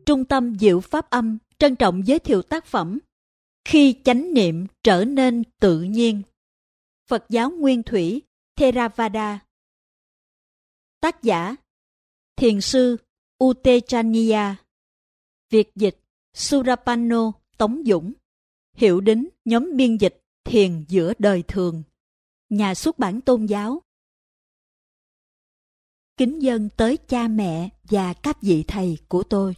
Trung tâm Diệu Pháp Âm trân trọng giới thiệu tác phẩm Khi chánh niệm trở nên tự nhiên, Phật giáo Nguyên Thủy Theravada. Tác giả Thiền sư U Tejaniya. Việt dịch Surapanno Tống Dũng. Hiệu đính nhóm biên dịch Thiền giữa đời thường. Nhà xuất bản Tôn giáo. Kính dâng tới cha mẹ và các vị thầy của tôi.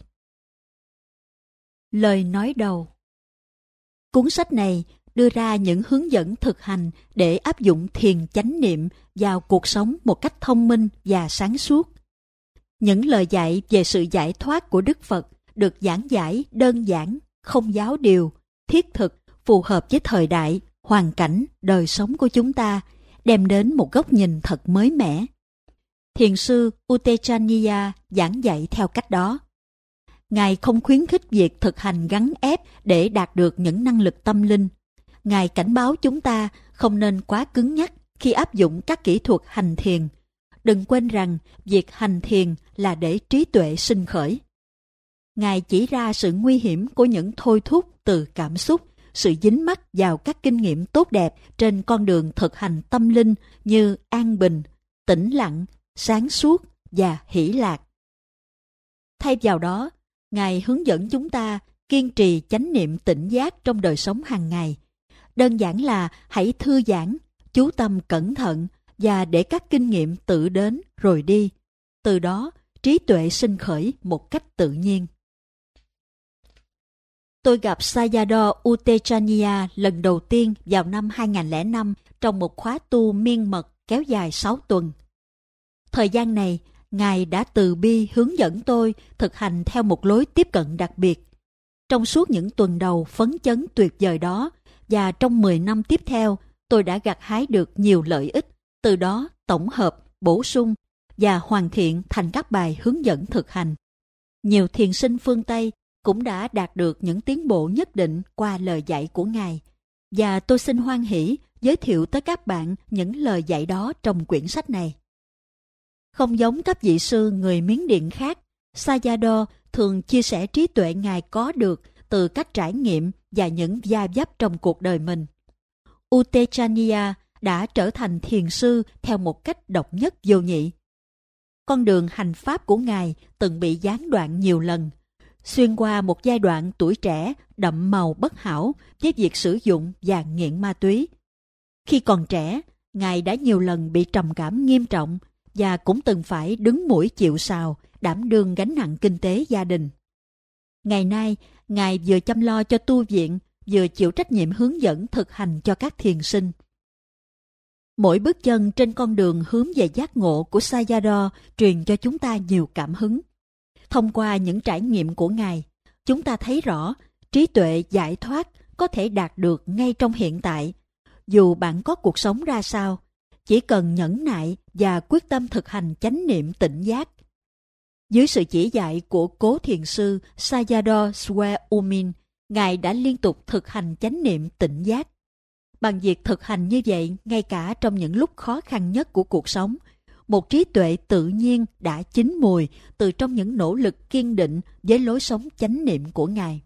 Lời nói đầu. Cuốn sách này đưa ra những hướng dẫn thực hành để áp dụng thiền chánh niệm vào cuộc sống một cách thông minh và sáng suốt. Những lời dạy về sự giải thoát của Đức Phật được giảng giải đơn giản, không giáo điều, thiết thực, phù hợp với thời đại, hoàn cảnh, đời sống của chúng ta, đem đến một góc nhìn thật mới mẻ. Thiền sư U Tejaniya giảng dạy theo cách đó. Ngài không khuyến khích việc thực hành gắn ép để đạt được những năng lực tâm linh. Ngài cảnh báo chúng ta không nên quá cứng nhắc khi áp dụng các kỹ thuật hành thiền. Đừng quên rằng việc hành thiền là để trí tuệ sinh khởi. Ngài chỉ ra sự nguy hiểm của những thôi thúc từ cảm xúc, sự dính mắc vào các kinh nghiệm tốt đẹp trên con đường thực hành tâm linh như an bình, tĩnh lặng, sáng suốt và hỷ lạc. Thay vào đó, Ngài hướng dẫn chúng ta kiên trì chánh niệm tỉnh giác trong đời sống hàng ngày. Đơn giản là hãy thư giãn, chú tâm cẩn thận và để các kinh nghiệm tự đến rồi đi. Từ đó, trí tuệ sinh khởi một cách tự nhiên. Tôi gặp Sayadaw U Tejaniya lần đầu tiên vào năm 2005 trong một khóa tu miên mật kéo dài 6 tuần. Thời gian này, Ngài đã từ bi hướng dẫn tôi thực hành theo một lối tiếp cận đặc biệt. Trong suốt những tuần đầu phấn chấn tuyệt vời đó và trong 10 năm tiếp theo, tôi đã gặt hái được nhiều lợi ích, từ đó tổng hợp, bổ sung và hoàn thiện thành các bài hướng dẫn thực hành. Nhiều thiền sinh phương Tây cũng đã đạt được những tiến bộ nhất định qua lời dạy của Ngài. Và tôi xin hoan hỷ giới thiệu tới các bạn những lời dạy đó trong quyển sách này. Không giống các vị sư người Miến Điện khác, Sayadaw thường chia sẻ trí tuệ Ngài có được từ các trải nghiệm và những va vấp trong cuộc đời mình. U Tejaniya đã trở thành thiền sư theo một cách độc nhất vô nhị. Con đường hành pháp của Ngài từng bị gián đoạn nhiều lần, xuyên qua một giai đoạn tuổi trẻ đậm màu bất hảo với việc sử dụng và nghiện ma túy. Khi còn trẻ, Ngài đã nhiều lần bị trầm cảm nghiêm trọng và cũng từng phải đứng mũi chịu sào, đảm đương gánh nặng kinh tế gia đình. Ngày nay, Ngài vừa chăm lo cho tu viện, vừa chịu trách nhiệm hướng dẫn thực hành cho các thiền sinh. Mỗi bước chân trên con đường hướng về giác ngộ của Sayadaw truyền cho chúng ta nhiều cảm hứng. Thông qua những trải nghiệm của Ngài, chúng ta thấy rõ trí tuệ giải thoát có thể đạt được ngay trong hiện tại. Dù bạn có cuộc sống ra sao, chỉ cần nhẫn nại và quyết tâm thực hành chánh niệm tỉnh giác. Dưới sự chỉ dạy của cố thiền sư Sayadaw Swami, Ngài đã liên tục thực hành chánh niệm tỉnh giác. Bằng việc thực hành như vậy ngay cả trong những lúc khó khăn nhất của cuộc sống, một trí tuệ tự nhiên đã chín mùi từ trong những nỗ lực kiên định với lối sống chánh niệm của Ngài.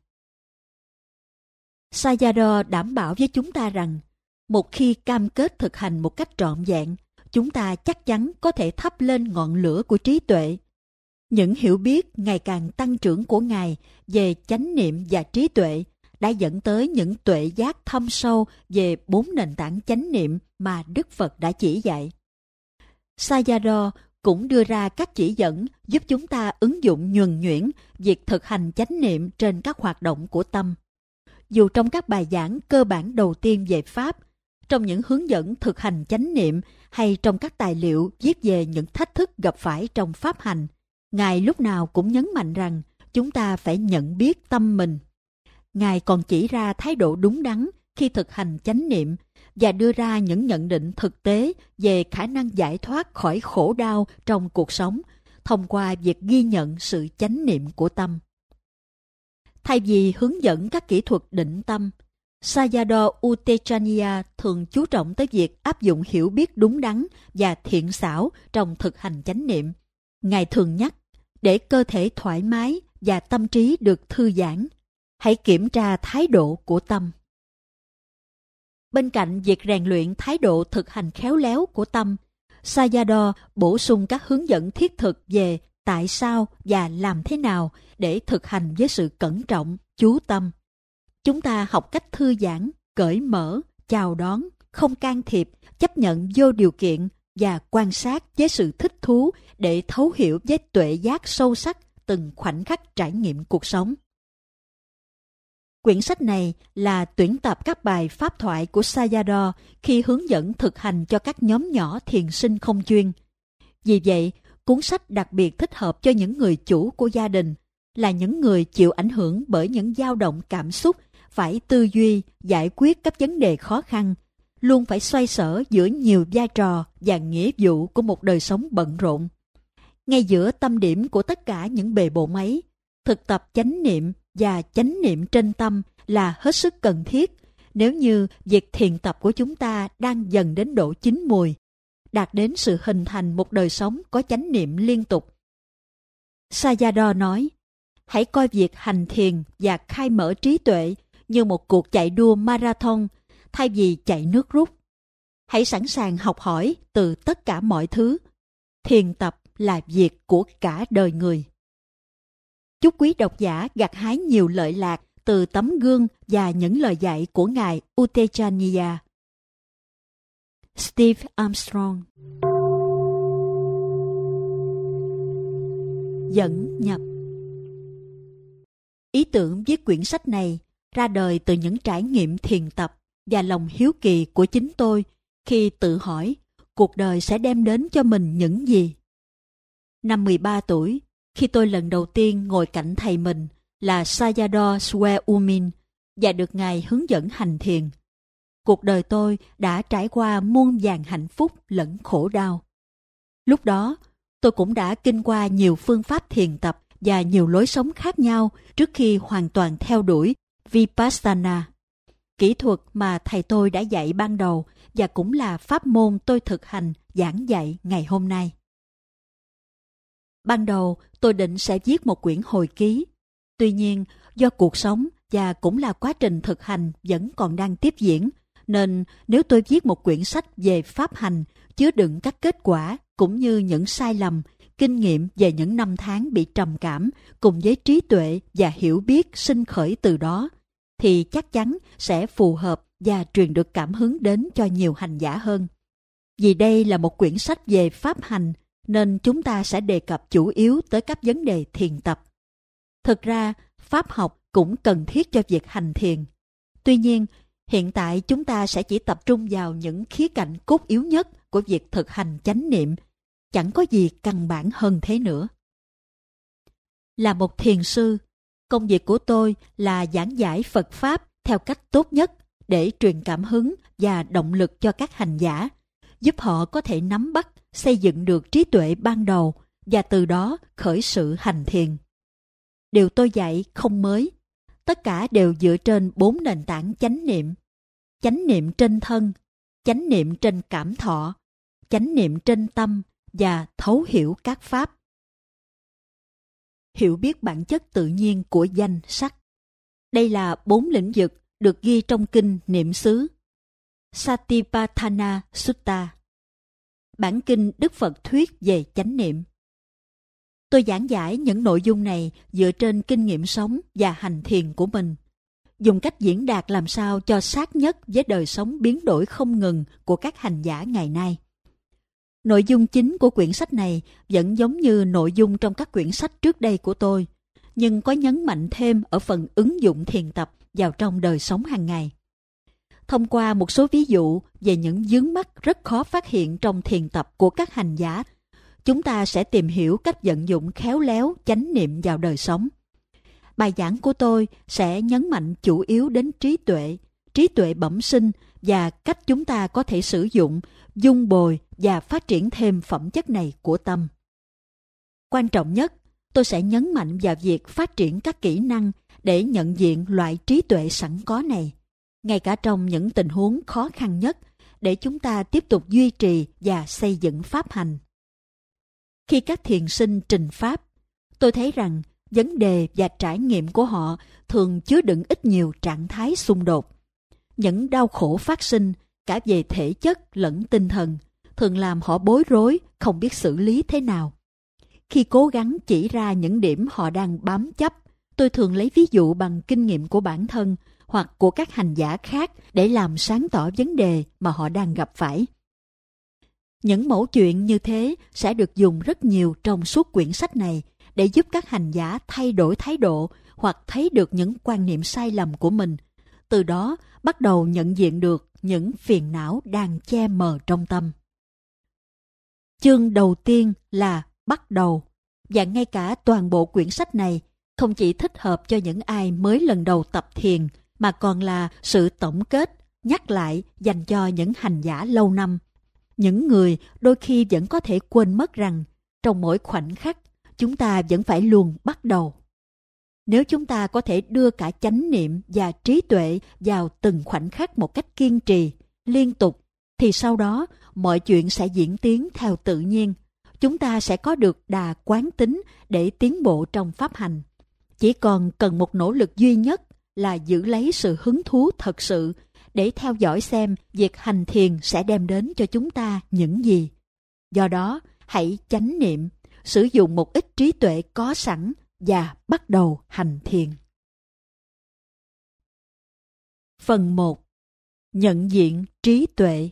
Sayadaw đảm bảo với chúng ta rằng, một khi cam kết thực hành một cách trọn vẹn, chúng ta chắc chắn có thể thắp lên ngọn lửa của trí tuệ. Những hiểu biết ngày càng tăng trưởng của Ngài về chánh niệm và trí tuệ đã dẫn tới những tuệ giác thâm sâu về 4 nền tảng chánh niệm mà Đức Phật đã chỉ dạy. Sayadaw cũng đưa ra các chỉ dẫn giúp chúng ta ứng dụng nhuần nhuyễn việc thực hành chánh niệm trên các hoạt động của tâm. Dù trong các bài giảng cơ bản đầu tiên về Pháp, trong những hướng dẫn thực hành chánh niệm hay trong các tài liệu viết về những thách thức gặp phải trong pháp hành, Ngài lúc nào cũng nhấn mạnh rằng chúng ta phải nhận biết tâm mình. Ngài còn chỉ ra thái độ đúng đắn khi thực hành chánh niệm và đưa ra những nhận định thực tế về khả năng giải thoát khỏi khổ đau trong cuộc sống thông qua việc ghi nhận sự chánh niệm của tâm. Thay vì hướng dẫn các kỹ thuật định tâm, Sayadaw U Tejaniya thường chú trọng tới việc áp dụng hiểu biết đúng đắn và thiện xảo trong thực hành chánh niệm. Ngài thường nhắc, để cơ thể thoải mái và tâm trí được thư giãn. Hãy kiểm tra thái độ của tâm. Bên cạnh việc rèn luyện thái độ thực hành khéo léo của tâm, Sayadaw bổ sung các hướng dẫn thiết thực về tại sao và làm thế nào để thực hành với sự cẩn trọng, chú tâm. Chúng ta học cách thư giãn, cởi mở, chào đón, không can thiệp, chấp nhận vô điều kiện và quan sát với sự thích thú để thấu hiểu với tuệ giác sâu sắc từng khoảnh khắc trải nghiệm cuộc sống. Quyển sách này là tuyển tập các bài pháp thoại của Sayadaw khi hướng dẫn thực hành cho các nhóm nhỏ thiền sinh không chuyên. Vì vậy, cuốn sách đặc biệt thích hợp cho những người chủ của gia đình, là những người chịu ảnh hưởng bởi những dao động cảm xúc, phải tư duy, giải quyết các vấn đề khó khăn, luôn phải xoay sở giữa nhiều vai trò và nghĩa vụ của một đời sống bận rộn. Ngay giữa tâm điểm của tất cả những bề bộn ấy, thực tập chánh niệm và chánh niệm trên tâm là hết sức cần thiết nếu như việc thiền tập của chúng ta đang dần đến độ chín mùi, đạt đến sự hình thành một đời sống có chánh niệm liên tục. Sayadaw nói, hãy coi việc hành thiền và khai mở trí tuệ như một cuộc chạy đua marathon thay vì chạy nước rút. Hãy sẵn sàng học hỏi từ tất cả mọi thứ. Thiền tập là việc của cả đời người. Chúc quý độc giả gặt hái nhiều lợi lạc từ tấm gương và những lời dạy của Ngài U Tejaniya. Steve Armstrong. Dẫn nhập. Ý tưởng viết quyển sách này ra đời từ những trải nghiệm thiền tập và lòng hiếu kỳ của chính tôi khi tự hỏi cuộc đời sẽ đem đến cho mình những gì. Năm 13 tuổi, khi tôi lần đầu tiên ngồi cạnh thầy mình là Sayadaw Swayumin và được Ngài hướng dẫn hành thiền, cuộc đời tôi đã trải qua muôn vàn hạnh phúc lẫn khổ đau. Lúc đó, tôi cũng đã kinh qua nhiều phương pháp thiền tập và nhiều lối sống khác nhau trước khi hoàn toàn theo đuổi Vipassana, kỹ thuật mà thầy tôi đã dạy ban đầu và cũng là pháp môn tôi thực hành giảng dạy ngày hôm nay. Ban đầu tôi định sẽ viết một quyển hồi ký. Tuy nhiên, do cuộc sống và cũng là quá trình thực hành vẫn còn đang tiếp diễn, nên nếu tôi viết một quyển sách về pháp hành chứa đựng các kết quả cũng như những sai lầm, kinh nghiệm về những năm tháng bị trầm cảm cùng với trí tuệ và hiểu biết sinh khởi từ đó, thì chắc chắn sẽ phù hợp và truyền được cảm hứng đến cho nhiều hành giả hơn. Vì đây là một quyển sách về pháp hành, nên chúng ta sẽ đề cập chủ yếu tới các vấn đề thiền tập. Thực ra, pháp học cũng cần thiết cho việc hành thiền. Tuy nhiên, hiện tại chúng ta sẽ chỉ tập trung vào những khía cạnh cốt yếu nhất của việc thực hành chánh niệm. Chẳng có gì căn bản hơn thế nữa. Là một thiền sư, công việc của tôi là giảng giải Phật Pháp theo cách tốt nhất để truyền cảm hứng và động lực cho các hành giả, giúp họ có thể nắm bắt, xây dựng được trí tuệ ban đầu và từ đó khởi sự hành thiền. Điều tôi dạy không mới, tất cả đều dựa trên 4 nền tảng chánh niệm. Chánh niệm trên thân, chánh niệm trên cảm thọ, chánh niệm trên tâm và thấu hiểu các pháp. Hiểu biết bản chất tự nhiên của danh sắc. Đây là 4 lĩnh vực được ghi trong kinh Niệm xứ Satipatthana Sutta, bản kinh Đức Phật thuyết về chánh niệm. Tôi giảng giải những nội dung này dựa trên kinh nghiệm sống và hành thiền của mình, dùng cách diễn đạt làm sao cho sát nhất với đời sống biến đổi không ngừng của các hành giả ngày nay. Nội dung chính của quyển sách này vẫn giống như nội dung trong các quyển sách trước đây của tôi, nhưng có nhấn mạnh thêm ở phần ứng dụng thiền tập vào trong đời sống hàng ngày. Thông qua một số ví dụ về những vướng mắc rất khó phát hiện trong thiền tập của các hành giả, chúng ta sẽ tìm hiểu cách vận dụng khéo léo chánh niệm vào đời sống. Bài giảng của tôi sẽ nhấn mạnh chủ yếu đến trí tuệ bẩm sinh và cách chúng ta có thể sử dụng, dung bồi và phát triển thêm phẩm chất này của tâm. Quan trọng nhất, tôi sẽ nhấn mạnh vào việc phát triển các kỹ năng để nhận diện loại trí tuệ sẵn có này, ngay cả trong những tình huống khó khăn nhất, để chúng ta tiếp tục duy trì và xây dựng pháp hành. Khi các thiền sinh trình pháp, tôi thấy rằng vấn đề và trải nghiệm của họ thường chứa đựng ít nhiều trạng thái xung đột. Những đau khổ phát sinh cả về thể chất lẫn tinh thần thường làm họ bối rối, không biết xử lý thế nào. Khi cố gắng chỉ ra những điểm họ đang bám chấp, tôi thường lấy ví dụ bằng kinh nghiệm của bản thân hoặc của các hành giả khác để làm sáng tỏ vấn đề mà họ đang gặp phải. Những mẫu chuyện như thế sẽ được dùng rất nhiều trong suốt quyển sách này để giúp các hành giả thay đổi thái độ hoặc thấy được những quan niệm sai lầm của mình, từ đó bắt đầu nhận diện được những phiền não đang che mờ trong tâm. Chương đầu tiên là bắt đầu, và ngay cả toàn bộ quyển sách này không chỉ thích hợp cho những ai mới lần đầu tập thiền, mà còn là sự tổng kết, nhắc lại dành cho những hành giả lâu năm. Những người đôi khi vẫn có thể quên mất rằng trong mỗi khoảnh khắc chúng ta vẫn phải luôn bắt đầu. Nếu chúng ta có thể đưa cả chánh niệm và trí tuệ vào từng khoảnh khắc một cách kiên trì, liên tục, thì sau đó mọi chuyện sẽ diễn tiến theo tự nhiên. Chúng ta sẽ có được đà quán tính để tiến bộ trong pháp hành. Chỉ còn cần một nỗ lực duy nhất là giữ lấy sự hứng thú thật sự để theo dõi xem việc hành thiền sẽ đem đến cho chúng ta những gì. Do đó, hãy chánh niệm, sử dụng một ít trí tuệ có sẵn và bắt đầu hành thiền. Phần 1. Nhận diện trí tuệ.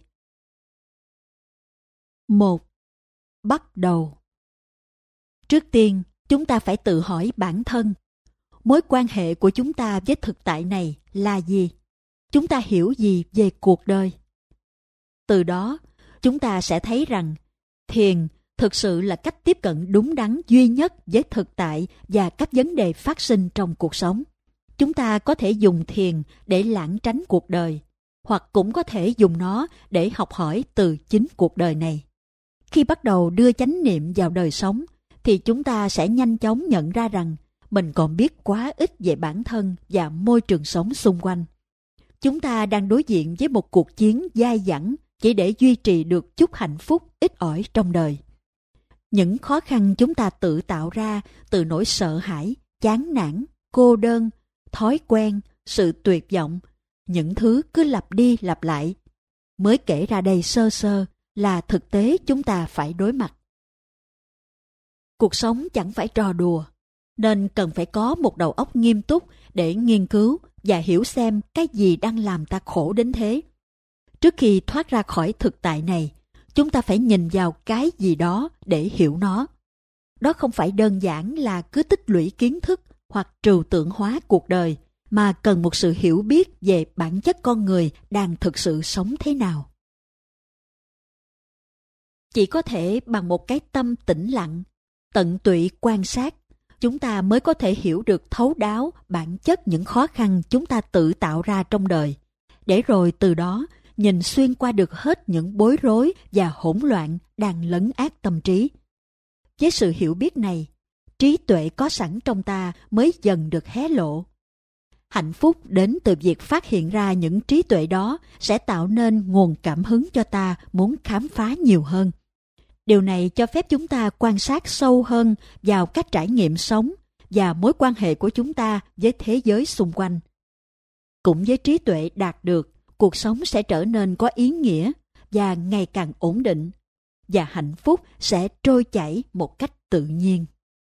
1. Bắt đầu. Trước tiên, chúng ta phải tự hỏi bản thân, mối quan hệ của chúng ta với thực tại này là gì? Chúng ta hiểu gì về cuộc đời? Từ đó, chúng ta sẽ thấy rằng thiền thực sự là cách tiếp cận đúng đắn duy nhất với thực tại và các vấn đề phát sinh trong cuộc sống. Chúng ta có thể dùng thiền để lảng tránh cuộc đời, hoặc cũng có thể dùng nó để học hỏi từ chính cuộc đời này. Khi bắt đầu đưa chánh niệm vào đời sống, thì chúng ta sẽ nhanh chóng nhận ra rằng mình còn biết quá ít về bản thân và môi trường sống xung quanh. Chúng ta đang đối diện với một cuộc chiến dai dẳng chỉ để duy trì được chút hạnh phúc ít ỏi trong đời. Những khó khăn chúng ta tự tạo ra từ nỗi sợ hãi, chán nản, cô đơn, thói quen, sự tuyệt vọng, những thứ cứ lặp đi lặp lại. Mới kể ra đây sơ sơ là thực tế chúng ta phải đối mặt. Cuộc sống chẳng phải trò đùa, nên cần phải có một đầu óc nghiêm túc để nghiên cứu và hiểu xem cái gì đang làm ta khổ đến thế. Trước khi thoát ra khỏi thực tại này, chúng ta phải nhìn vào cái gì đó để hiểu nó. Đó không phải đơn giản là cứ tích lũy kiến thức hoặc trừu tượng hóa cuộc đời, mà cần một sự hiểu biết về bản chất con người đang thực sự sống thế nào. Chỉ có thể bằng một cái tâm tĩnh lặng, tận tụy quan sát, chúng ta mới có thể hiểu được thấu đáo bản chất những khó khăn chúng ta tự tạo ra trong đời, để rồi từ đó nhìn xuyên qua được hết những bối rối và hỗn loạn đang lấn át tâm trí. Với sự hiểu biết này, trí tuệ có sẵn trong ta mới dần được hé lộ. Hạnh phúc đến từ việc phát hiện ra những trí tuệ đó sẽ tạo nên nguồn cảm hứng cho ta muốn khám phá nhiều hơn. Điều này cho phép chúng ta quan sát sâu hơn vào các trải nghiệm sống và mối quan hệ của chúng ta với thế giới xung quanh. Cũng với trí tuệ đạt được, cuộc sống sẽ trở nên có ý nghĩa và ngày càng ổn định, và hạnh phúc sẽ trôi chảy một cách tự nhiên.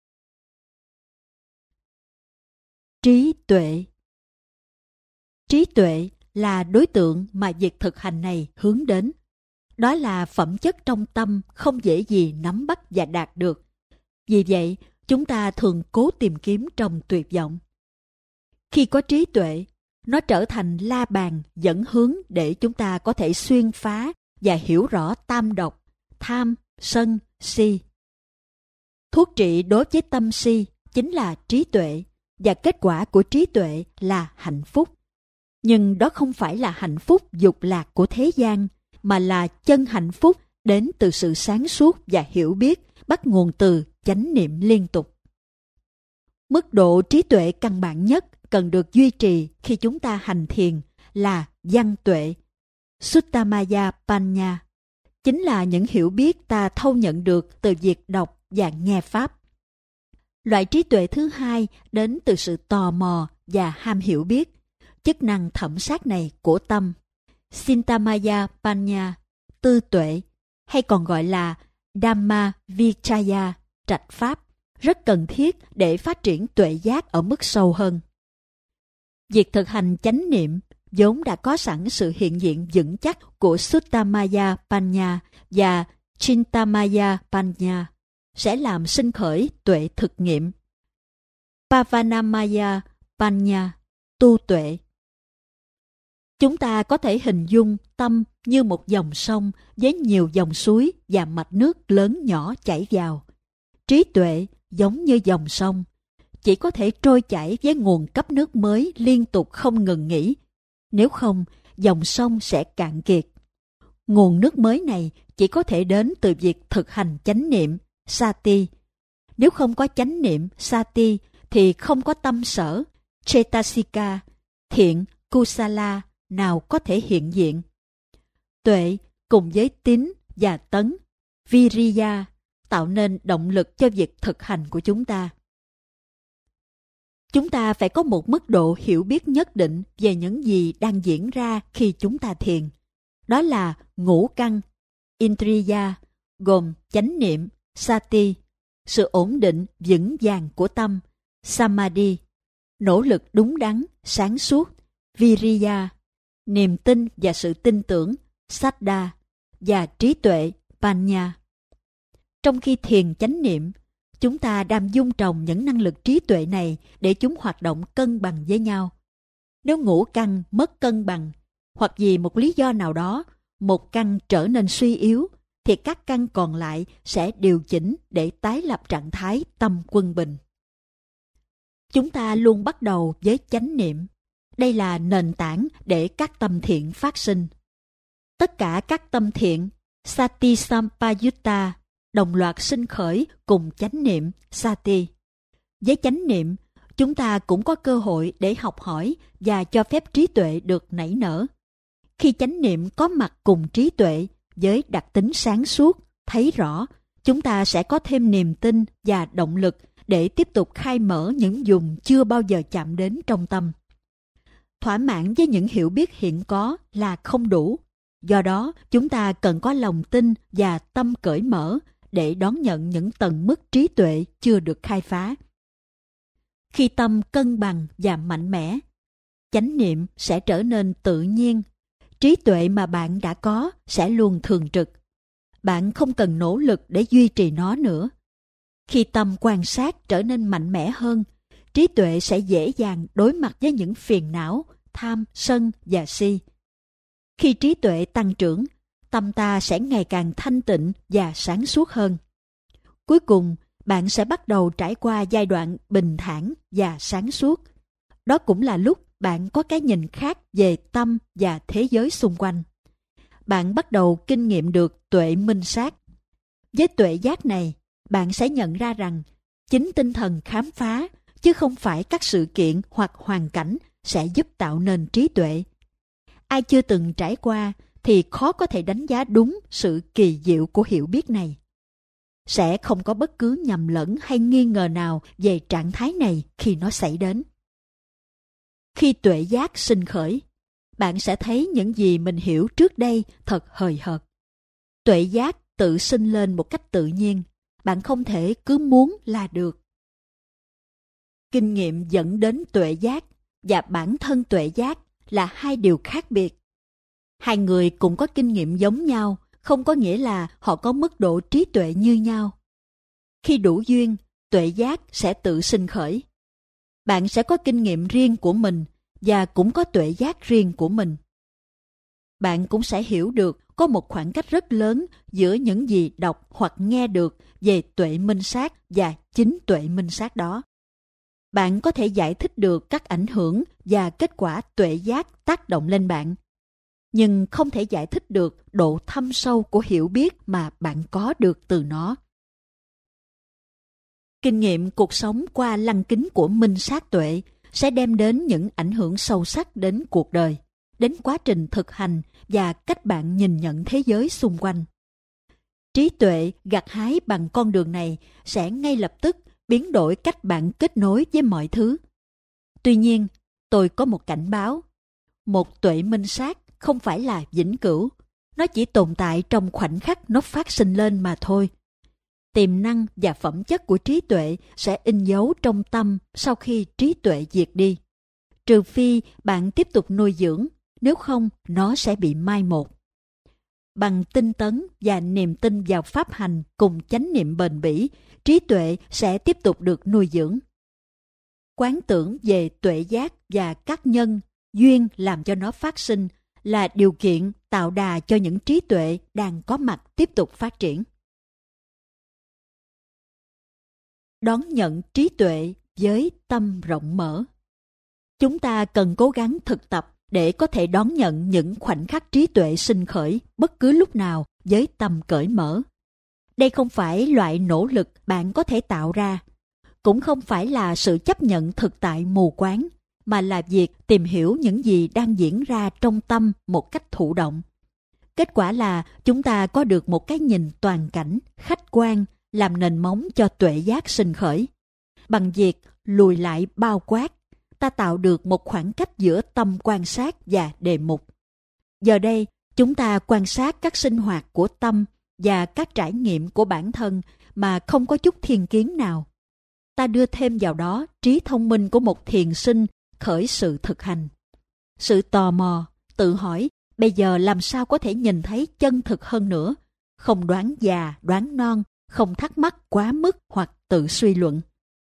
Trí tuệ. Trí tuệ là đối tượng mà việc thực hành này hướng đến. Đó là phẩm chất trong tâm không dễ gì nắm bắt và đạt được. Vì vậy, chúng ta thường cố tìm kiếm trong tuyệt vọng. Khi có trí tuệ, nó trở thành la bàn dẫn hướng để chúng ta có thể xuyên phá và hiểu rõ tam độc, tham, sân, si. Thuốc trị đối với tâm si chính là trí tuệ, và kết quả của trí tuệ là hạnh phúc. Nhưng đó không phải là hạnh phúc dục lạc của thế gian, mà là chân hạnh phúc đến từ sự sáng suốt và hiểu biết, bắt nguồn từ chánh niệm liên tục. Mức độ trí tuệ căn bản nhất cần được duy trì khi chúng ta hành thiền là văn tuệ, Suttamaya Panya, chính là những hiểu biết ta thâu nhận được từ việc đọc và nghe Pháp. Loại trí tuệ thứ hai đến từ sự tò mò và ham hiểu biết, chức năng thẩm sát này của tâm. Cintamaya Panya, tư tuệ, hay còn gọi là Dhamma Vichaya, trạch pháp, rất cần thiết để phát triển tuệ giác ở mức sâu hơn. Việc thực hành chánh niệm vốn đã có sẵn sự hiện diện vững chắc của Suttamaya Panya và Chintamaya Panya, sẽ làm sinh khởi tuệ thực nghiệm. Pavanamaya Panya, tu tuệ. Chúng ta có thể hình dung tâm như một dòng sông với nhiều dòng suối và mạch nước lớn nhỏ chảy vào. Trí tuệ giống như dòng sông, chỉ có thể trôi chảy với nguồn cấp nước mới liên tục không ngừng nghỉ. Nếu không, dòng sông sẽ cạn kiệt. Nguồn nước mới này chỉ có thể đến từ việc thực hành chánh niệm, sati. Nếu không có chánh niệm, sati, thì không có tâm sở, cetasika, thiện, kusala nào có thể hiện diện. Tuệ cùng với tín và tấn, viriya, tạo nên động lực cho việc thực hành của chúng ta. Chúng ta phải có một mức độ hiểu biết nhất định về những gì đang diễn ra khi chúng ta thiền. Đó là ngũ căn, indriya, gồm chánh niệm, sati, sự ổn định vững vàng của tâm, samadhi, nỗ lực đúng đắn, sáng suốt, viriya, niềm tin và sự tin tưởng, saddha, và trí tuệ, panya. Trong khi thiền chánh niệm, chúng ta đang dung trồng những năng lực trí tuệ này để chúng hoạt động cân bằng với nhau. Nếu ngũ căn mất cân bằng, hoặc vì một lý do nào đó, một căn trở nên suy yếu, thì các căn còn lại sẽ điều chỉnh để tái lập trạng thái tâm quân bình. Chúng ta luôn bắt đầu với chánh niệm. Đây là nền tảng để các tâm thiện phát sinh. Tất cả các tâm thiện, sati sampayutta, đồng loạt sinh khởi cùng chánh niệm, sati. Với chánh niệm, chúng ta cũng có cơ hội để học hỏi và cho phép trí tuệ được nảy nở. Khi chánh niệm có mặt cùng trí tuệ với đặc tính sáng suốt, thấy rõ, chúng ta sẽ có thêm niềm tin và động lực để tiếp tục khai mở những vùng chưa bao giờ chạm đến trong tâm. Thỏa mãn với những hiểu biết hiện có là không đủ. Do đó, chúng ta cần có lòng tin và tâm cởi mở để đón nhận những tầng mức trí tuệ chưa được khai phá. Khi tâm cân bằng và mạnh mẽ, chánh niệm sẽ trở nên tự nhiên. Trí tuệ mà bạn đã có sẽ luôn thường trực. Bạn không cần nỗ lực để duy trì nó nữa. Khi tâm quan sát trở nên mạnh mẽ hơn, trí tuệ sẽ dễ dàng đối mặt với những phiền não, tham, sân và si. Khi trí tuệ tăng trưởng, tâm ta sẽ ngày càng thanh tịnh và sáng suốt hơn. Cuối cùng, bạn sẽ bắt đầu trải qua giai đoạn bình thản và sáng suốt. Đó cũng là lúc bạn có cái nhìn khác về tâm và thế giới xung quanh. Bạn bắt đầu kinh nghiệm được tuệ minh sát. Với tuệ giác này, bạn sẽ nhận ra rằng chính tinh thần khám phá, chứ không phải các sự kiện hoặc hoàn cảnh sẽ giúp tạo nên trí tuệ. Ai chưa từng trải qua thì khó có thể đánh giá đúng sự kỳ diệu của hiểu biết này. Sẽ không có bất cứ nhầm lẫn hay nghi ngờ nào về trạng thái này khi nó xảy đến. Khi tuệ giác sinh khởi, bạn sẽ thấy những gì mình hiểu trước đây thật hời hợt. Tuệ giác tự sinh lên một cách tự nhiên, bạn không thể cứ muốn là được. Kinh nghiệm dẫn đến tuệ giác và bản thân tuệ giác là hai điều khác biệt. Hai người cùng có kinh nghiệm giống nhau, không có nghĩa là họ có mức độ trí tuệ như nhau. Khi đủ duyên, tuệ giác sẽ tự sinh khởi. Bạn sẽ có kinh nghiệm riêng của mình và cũng có tuệ giác riêng của mình. Bạn cũng sẽ hiểu được có một khoảng cách rất lớn giữa những gì đọc hoặc nghe được về tuệ minh sát và chính tuệ minh sát đó. Bạn có thể giải thích được các ảnh hưởng và kết quả tuệ giác tác động lên bạn, nhưng không thể giải thích được độ thâm sâu của hiểu biết mà bạn có được từ nó. Kinh nghiệm cuộc sống qua lăng kính của minh sát tuệ sẽ đem đến những ảnh hưởng sâu sắc đến cuộc đời, đến quá trình thực hành và cách bạn nhìn nhận thế giới xung quanh. Trí tuệ gặt hái bằng con đường này sẽ ngay lập tức biến đổi cách bạn kết nối với mọi thứ. Tuy nhiên, tôi có một cảnh báo. Một tuệ minh sát không phải là vĩnh cửu. Nó chỉ tồn tại trong khoảnh khắc nó phát sinh lên mà thôi. Tiềm năng và phẩm chất của trí tuệ sẽ in dấu trong tâm sau khi trí tuệ diệt đi. Trừ phi bạn tiếp tục nuôi dưỡng, nếu không nó sẽ bị mai một. Bằng tinh tấn và niềm tin vào pháp hành cùng chánh niệm bền bỉ, trí tuệ sẽ tiếp tục được nuôi dưỡng. Quán tưởng về tuệ giác và các nhân, duyên làm cho nó phát sinh là điều kiện tạo đà cho những trí tuệ đang có mặt tiếp tục phát triển. Đón nhận trí tuệ với tâm rộng mở. Chúng ta cần cố gắng thực tập để có thể đón nhận những khoảnh khắc trí tuệ sinh khởi bất cứ lúc nào với tâm cởi mở. Đây không phải loại nỗ lực bạn có thể tạo ra, cũng không phải là sự chấp nhận thực tại mù quáng, mà là việc tìm hiểu những gì đang diễn ra trong tâm một cách thụ động. Kết quả là chúng ta có được một cái nhìn toàn cảnh, khách quan, làm nền móng cho tuệ giác sinh khởi. Bằng việc lùi lại bao quát, ta tạo được một khoảng cách giữa tâm quan sát và đề mục. Giờ đây, chúng ta quan sát các sinh hoạt của tâm và các trải nghiệm của bản thân mà không có chút thiên kiến nào. Ta đưa thêm vào đó trí thông minh của một thiền sinh khởi sự thực hành. Sự tò mò, tự hỏi, bây giờ làm sao có thể nhìn thấy chân thực hơn nữa, không đoán già, đoán non, không thắc mắc quá mức hoặc tự suy luận.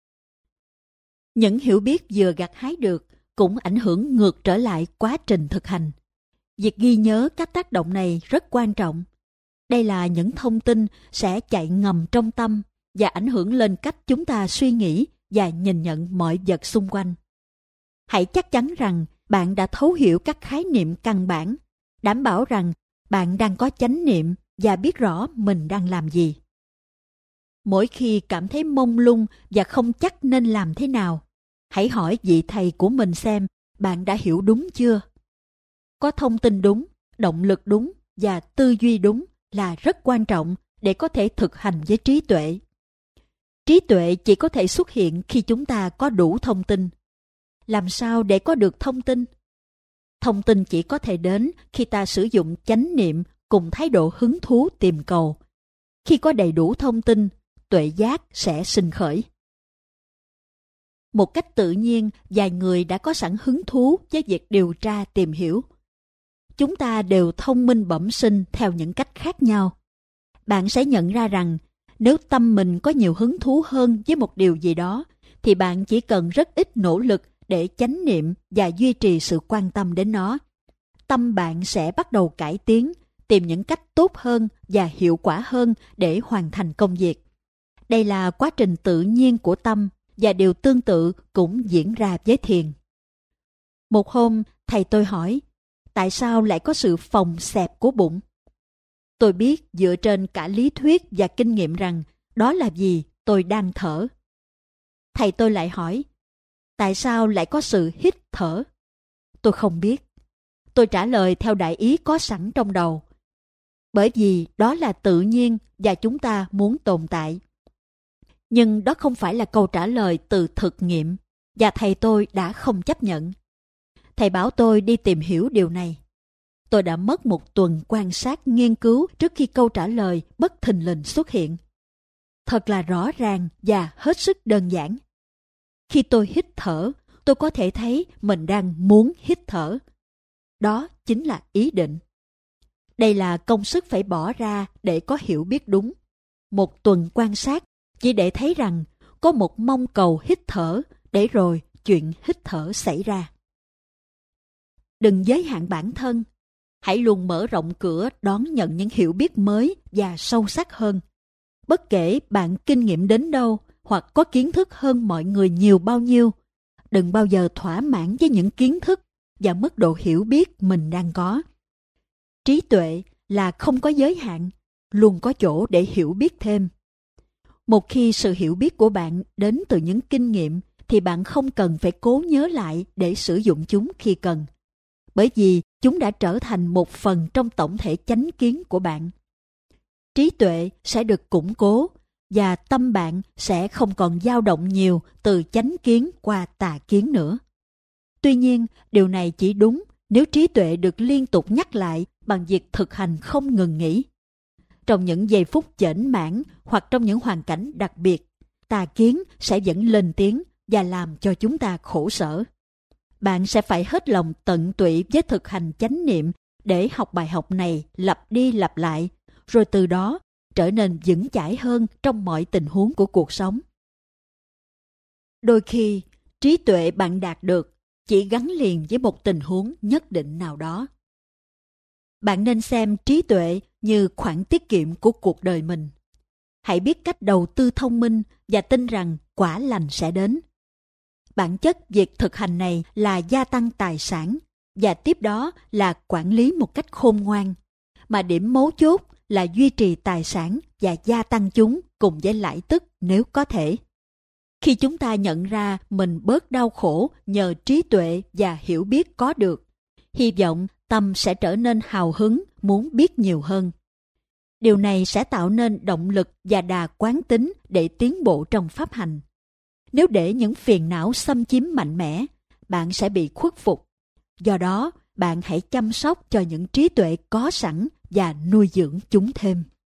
Những hiểu biết vừa gặt hái được cũng ảnh hưởng ngược trở lại quá trình thực hành. Việc ghi nhớ các tác động này rất quan trọng. Đây là những thông tin sẽ chạy ngầm trong tâm và ảnh hưởng lên cách chúng ta suy nghĩ và nhìn nhận mọi vật xung quanh. Hãy chắc chắn rằng bạn đã thấu hiểu các khái niệm căn bản, đảm bảo rằng bạn đang có chánh niệm và biết rõ mình đang làm gì. Mỗi khi cảm thấy mông lung và không chắc nên làm thế nào, hãy hỏi vị thầy của mình xem bạn đã hiểu đúng chưa. Có thông tin đúng, động lực đúng và tư duy đúng là rất quan trọng để có thể thực hành với trí tuệ. Trí tuệ chỉ có thể xuất hiện khi chúng ta có đủ thông tin. Làm sao để có được thông tin? Thông tin chỉ có thể đến khi ta sử dụng chánh niệm cùng thái độ hứng thú tìm cầu. Khi có đầy đủ thông tin, tuệ giác sẽ sinh khởi. Một cách tự nhiên, vài người đã có sẵn hứng thú với việc điều tra tìm hiểu. Chúng ta đều thông minh bẩm sinh theo những cách khác nhau. Bạn sẽ nhận ra rằng nếu tâm mình có nhiều hứng thú hơn với một điều gì đó, thì bạn chỉ cần rất ít nỗ lực để chánh niệm và duy trì sự quan tâm đến nó. Tâm bạn sẽ bắt đầu cải tiến, tìm những cách tốt hơn và hiệu quả hơn để hoàn thành công việc. Đây là quá trình tự nhiên của tâm và điều tương tự cũng diễn ra với thiền. Một hôm, thầy tôi hỏi, tại sao lại có sự phồng xẹp của bụng? Tôi biết dựa trên cả lý thuyết và kinh nghiệm rằng đó là vì tôi đang thở. Thầy tôi lại hỏi, tại sao lại có sự hít thở? Tôi không biết. Tôi trả lời theo đại ý có sẵn trong đầu. Bởi vì đó là tự nhiên và chúng ta muốn tồn tại. Nhưng đó không phải là câu trả lời từ thực nghiệm, và thầy tôi đã không chấp nhận. Thầy bảo tôi đi tìm hiểu điều này. Tôi đã mất một tuần quan sát nghiên cứu trước khi câu trả lời bất thình lình xuất hiện. Thật là rõ ràng và hết sức đơn giản. Khi tôi hít thở, tôi có thể thấy mình đang muốn hít thở. Đó chính là ý định. Đây là công sức phải bỏ ra để có hiểu biết đúng. Một tuần quan sát chỉ để thấy rằng có một mong cầu hít thở, để rồi chuyện hít thở xảy ra. Đừng giới hạn bản thân. Hãy luôn mở rộng cửa đón nhận những hiểu biết mới và sâu sắc hơn. Bất kể bạn kinh nghiệm đến đâu hoặc có kiến thức hơn mọi người nhiều bao nhiêu, đừng bao giờ thỏa mãn với những kiến thức và mức độ hiểu biết mình đang có. Trí tuệ là không có giới hạn, luôn có chỗ để hiểu biết thêm. Một khi sự hiểu biết của bạn đến từ những kinh nghiệm thì bạn không cần phải cố nhớ lại để sử dụng chúng khi cần. Bởi vì chúng đã trở thành một phần trong tổng thể chánh kiến của bạn. Trí tuệ sẽ được củng cố và tâm bạn sẽ không còn dao động nhiều từ chánh kiến qua tà kiến nữa. Tuy nhiên, điều này chỉ đúng nếu trí tuệ được liên tục nhắc lại bằng việc thực hành không ngừng nghỉ. Trong những giây phút chểnh mãn hoặc trong những hoàn cảnh đặc biệt, tà kiến sẽ vẫn lên tiếng và làm cho chúng ta khổ sở. Bạn sẽ phải hết lòng tận tụy với thực hành chánh niệm để học bài học này lặp đi lặp lại, rồi từ đó trở nên vững chãi hơn trong mọi tình huống của cuộc sống. Đôi khi, trí tuệ bạn đạt được chỉ gắn liền với một tình huống nhất định nào đó. Bạn nên xem trí tuệ như khoản tiết kiệm của cuộc đời mình. Hãy biết cách đầu tư thông minh và tin rằng quả lành sẽ đến. Bản chất việc thực hành này là gia tăng tài sản và tiếp đó là quản lý một cách khôn ngoan, mà điểm mấu chốt là duy trì tài sản và gia tăng chúng cùng với lãi tức nếu có thể. Khi chúng ta nhận ra mình bớt đau khổ nhờ trí tuệ và hiểu biết có được, hy vọng tâm sẽ trở nên hào hứng muốn biết nhiều hơn. Điều này sẽ tạo nên động lực và đà quán tính để tiến bộ trong pháp hành. Nếu để những phiền não xâm chiếm mạnh mẽ, bạn sẽ bị khuất phục. Do đó, bạn hãy chăm sóc cho những trí tuệ có sẵn và nuôi dưỡng chúng thêm.